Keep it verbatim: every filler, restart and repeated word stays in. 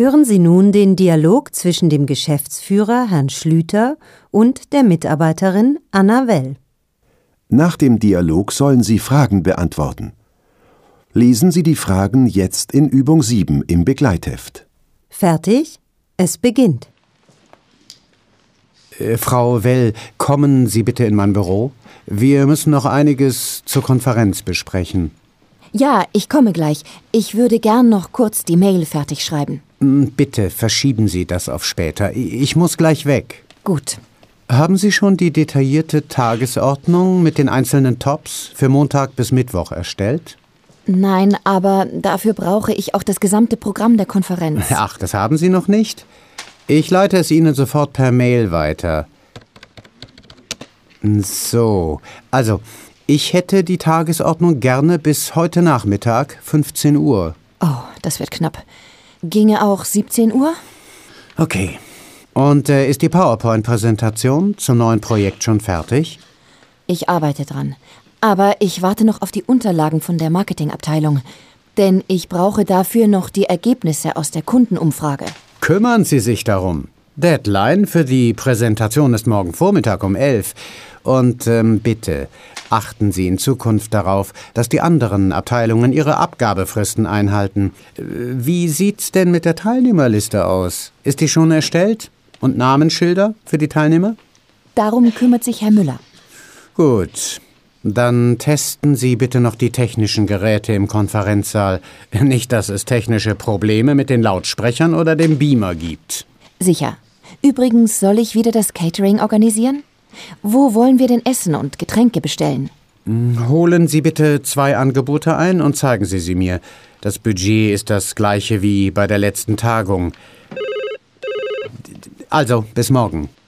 Hören Sie nun den Dialog zwischen dem Geschäftsführer Herrn Schlüter und der Mitarbeiterin Anna Well. Nach dem Dialog sollen Sie Fragen beantworten. Lesen Sie die Fragen jetzt in Übung sieben im Begleitheft. Fertig? Es beginnt. Äh, Frau Well, kommen Sie bitte in mein Büro. Wir müssen noch einiges zur Konferenz besprechen. Ja, ich komme gleich. Ich würde gern noch kurz die Mail fertig schreiben. Bitte verschieben Sie das auf später. Ich muss gleich weg. Gut. Haben Sie schon die detaillierte Tagesordnung mit den einzelnen Tops für Montag bis Mittwoch erstellt? Nein, aber dafür brauche ich auch das gesamte Programm der Konferenz. Ach, das haben Sie noch nicht? Ich leite es Ihnen sofort per Mail weiter. So, also, ich hätte die Tagesordnung gerne bis heute Nachmittag, fünfzehn Uhr. Oh, das wird knapp. Ginge auch siebzehn Uhr? Okay. Und äh, ist die PowerPoint-Präsentation zum neuen Projekt schon fertig? Ich arbeite dran. Aber ich warte noch auf die Unterlagen von der Marketingabteilung. Denn ich brauche dafür noch die Ergebnisse aus der Kundenumfrage. Kümmern Sie sich darum. Deadline für die Präsentation ist morgen Vormittag um elf. Und ähm, bitte, achten Sie in Zukunft darauf, dass die anderen Abteilungen ihre Abgabefristen einhalten. Wie sieht's denn mit der Teilnehmerliste aus? Ist die schon erstellt? Und Namensschilder für die Teilnehmer? Darum kümmert sich Herr Müller. Gut. Dann testen Sie bitte noch die technischen Geräte im Konferenzsaal. Nicht, dass es technische Probleme mit den Lautsprechern oder dem Beamer gibt. Sicher. Übrigens, soll ich wieder das Catering organisieren? Wo wollen wir denn Essen und Getränke bestellen? Holen Sie bitte zwei Angebote ein und zeigen Sie sie mir. Das Budget ist das gleiche wie bei der letzten Tagung. Also, bis morgen.